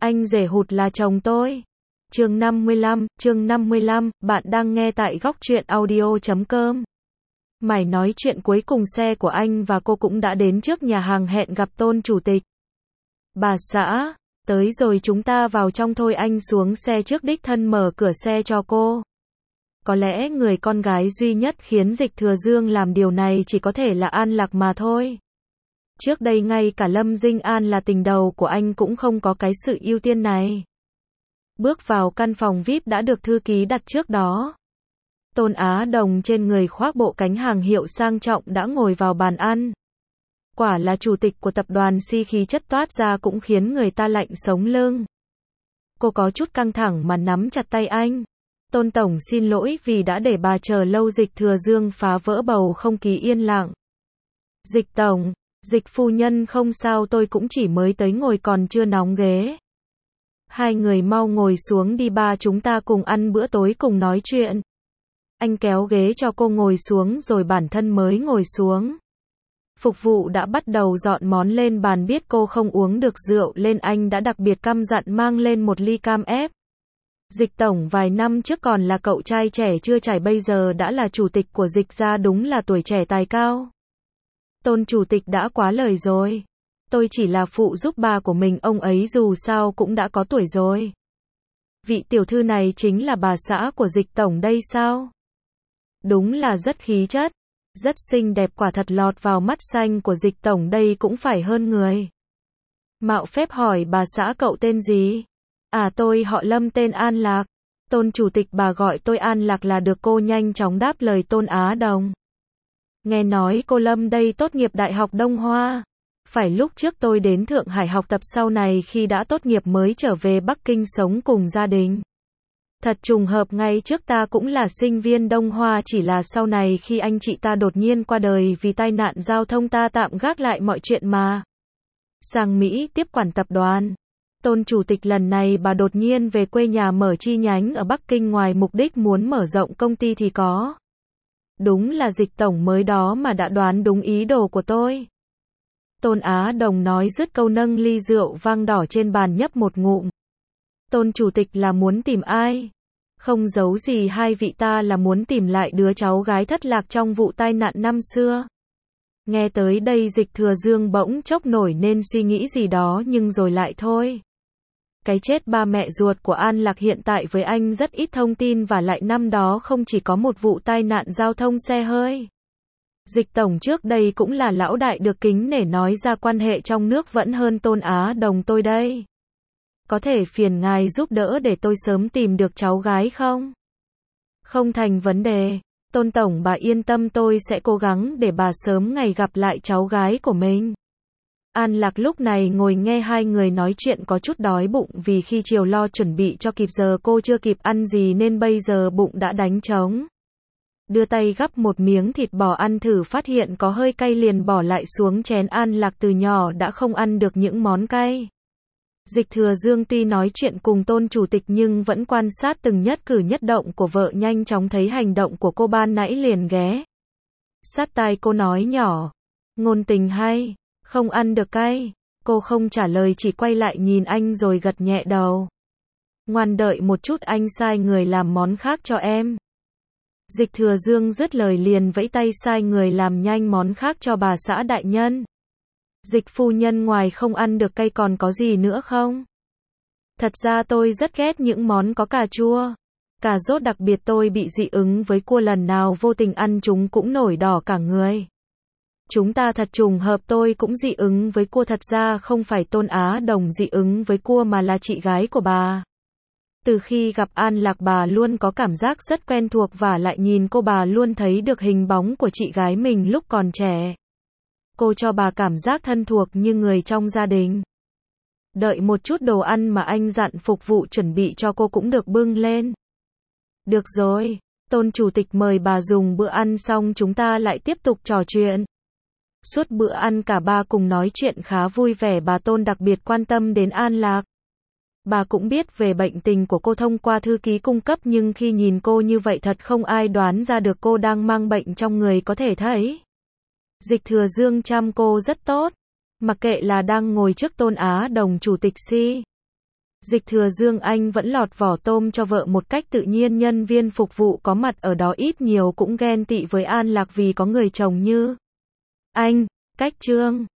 Anh rể hụt là chồng tôi. Chương 55, bạn đang nghe tại góc truyện audio.com. Mải nói chuyện cuối cùng xe của anh và cô cũng đã đến trước nhà hàng hẹn gặp Tôn chủ tịch. Bà xã, tới rồi chúng ta vào trong thôi, anh xuống xe trước đích thân mở cửa xe cho cô. Có lẽ người con gái duy nhất khiến Dịch Thừa Dương làm điều này chỉ có thể là An Lạc mà thôi. Trước đây ngay cả Lâm Dinh An là tình đầu của anh cũng không có cái sự ưu tiên này. Bước vào căn phòng VIP đã được thư ký đặt trước đó. Tôn Á Đồng trên người khoác bộ cánh hàng hiệu sang trọng đã ngồi vào bàn ăn. Quả là chủ tịch của tập đoàn, khí chất toát ra cũng khiến người ta lạnh sống lưng. Cô có chút căng thẳng mà nắm chặt tay anh. Tôn tổng xin lỗi vì đã để bà chờ lâu. Dịch Thừa Dương phá vỡ bầu không khí yên lặng. Dịch tổng, Dịch phu nhân không sao, tôi cũng chỉ mới tới, ngồi còn chưa nóng ghế. Hai người mau ngồi xuống đi ba, chúng ta cùng ăn bữa tối cùng nói chuyện. Anh kéo ghế cho cô ngồi xuống rồi bản thân mới ngồi xuống. Phục vụ đã bắt đầu dọn món lên bàn, biết cô không uống được rượu nên anh đã đặc biệt căn dặn mang lên một ly cam ép. Dịch tổng vài năm trước còn là cậu trai trẻ chưa trải, bây giờ đã là chủ tịch của Dịch gia, đúng là tuổi trẻ tài cao. Tôn chủ tịch đã quá lời rồi. Tôi chỉ là phụ giúp bà của mình, ông ấy dù sao cũng đã có tuổi rồi. Vị tiểu thư này chính là bà xã của Dịch tổng đây sao? Đúng là rất khí chất, rất xinh đẹp, quả thật lọt vào mắt xanh của Dịch tổng, đây cũng phải hơn người. Mạo phép hỏi bà xã cậu tên gì? À, tôi họ Lâm, tên An Lạc. Tôn chủ tịch, bà gọi tôi An Lạc là được, cô nhanh chóng đáp lời Tôn Á Đồng. Nghe nói cô Lâm đây tốt nghiệp Đại học Đông Hoa. Phải lúc trước tôi đến Thượng Hải học tập, sau này khi đã tốt nghiệp mới trở về Bắc Kinh sống cùng gia đình. Thật trùng hợp, ngay trước ta cũng là sinh viên Đông Hoa, chỉ là sau này khi anh chị ta đột nhiên qua đời vì tai nạn giao thông, ta tạm gác lại mọi chuyện mà sang Mỹ tiếp quản tập đoàn. Tôn chủ tịch, lần này bà đột nhiên về quê nhà mở chi nhánh ở Bắc Kinh, ngoài mục đích muốn mở rộng công ty thì có. Đúng là Dịch tổng mới đó mà đã đoán đúng ý đồ của tôi. Tôn Á Đồng nói dứt câu nâng ly rượu vang đỏ trên bàn nhấp một ngụm. Tôn chủ tịch là muốn tìm ai? Không giấu gì hai vị, ta là muốn tìm lại đứa cháu gái thất lạc trong vụ tai nạn năm xưa. Nghe tới đây Dịch Thừa Dương bỗng chốc nổi nên suy nghĩ gì đó nhưng rồi lại thôi. Cái chết ba mẹ ruột của An Lạc hiện tại với anh rất ít thông tin, và lại năm đó không chỉ có một vụ tai nạn giao thông xe hơi. Dịch tổng trước đây cũng là lão đại được kính nể, nói ra quan hệ trong nước vẫn hơn Tôn Á Đồng tôi đây. Có thể phiền ngài giúp đỡ để tôi sớm tìm được cháu gái không? Không thành vấn đề. Tôn tổng bà yên tâm, tôi sẽ cố gắng để bà sớm ngày gặp lại cháu gái của mình. An Lạc lúc này ngồi nghe hai người nói chuyện có chút đói bụng, vì khi chiều lo chuẩn bị cho kịp giờ cô chưa kịp ăn gì nên bây giờ bụng đã đánh trống. Đưa tay gắp một miếng thịt bò ăn thử, phát hiện có hơi cay liền bỏ lại xuống chén. An Lạc từ nhỏ đã không ăn được những món cay. Dịch Thừa Dương tuy nói chuyện cùng Tôn chủ tịch nhưng vẫn quan sát từng nhất cử nhất động của vợ, nhanh chóng thấy hành động của cô ban nãy liền ghé sát tai cô nói nhỏ. Ngôn tình hay, không ăn được cay. Cô không trả lời, chỉ quay lại nhìn anh rồi gật nhẹ đầu. Ngoan, đợi một chút, anh sai người làm món khác cho em. Dịch Thừa Dương dứt lời liền vẫy tay sai người làm nhanh món khác cho bà xã đại nhân. Dịch phu nhân, ngoài không ăn được cay còn có gì nữa không? Thật ra tôi rất ghét những món có cà chua, cà rốt, đặc biệt tôi bị dị ứng với cua, lần nào vô tình ăn chúng cũng nổi đỏ cả người. Chúng ta thật trùng hợp, tôi cũng dị ứng với cua. Thật ra không phải Tôn Á Đồng dị ứng với cua mà là chị gái của bà. Từ khi gặp An Lạc bà luôn có cảm giác rất quen thuộc, và lại nhìn cô bà luôn thấy được hình bóng của chị gái mình lúc còn trẻ. Cô cho bà cảm giác thân thuộc như người trong gia đình. Đợi một chút, đồ ăn mà anh dặn phục vụ chuẩn bị cho cô cũng được bưng lên. Được rồi, Tôn chủ tịch mời bà dùng bữa ăn xong chúng ta lại tiếp tục trò chuyện. Suốt bữa ăn cả ba cùng nói chuyện khá vui vẻ, bà Tôn đặc biệt quan tâm đến An Lạc. Bà cũng biết về bệnh tình của cô thông qua thư ký cung cấp, nhưng khi nhìn cô như vậy thật không ai đoán ra được cô đang mang bệnh trong người, có thể thấy. Dịch Thừa Dương chăm cô rất tốt, mặc kệ là đang ngồi trước Tôn Á Đồng chủ tịch Dịch Thừa Dương anh vẫn lọt vỏ tôm cho vợ một cách tự nhiên, nhân viên phục vụ có mặt ở đó ít nhiều cũng ghen tị với An Lạc vì có người chồng như anh. Cách chương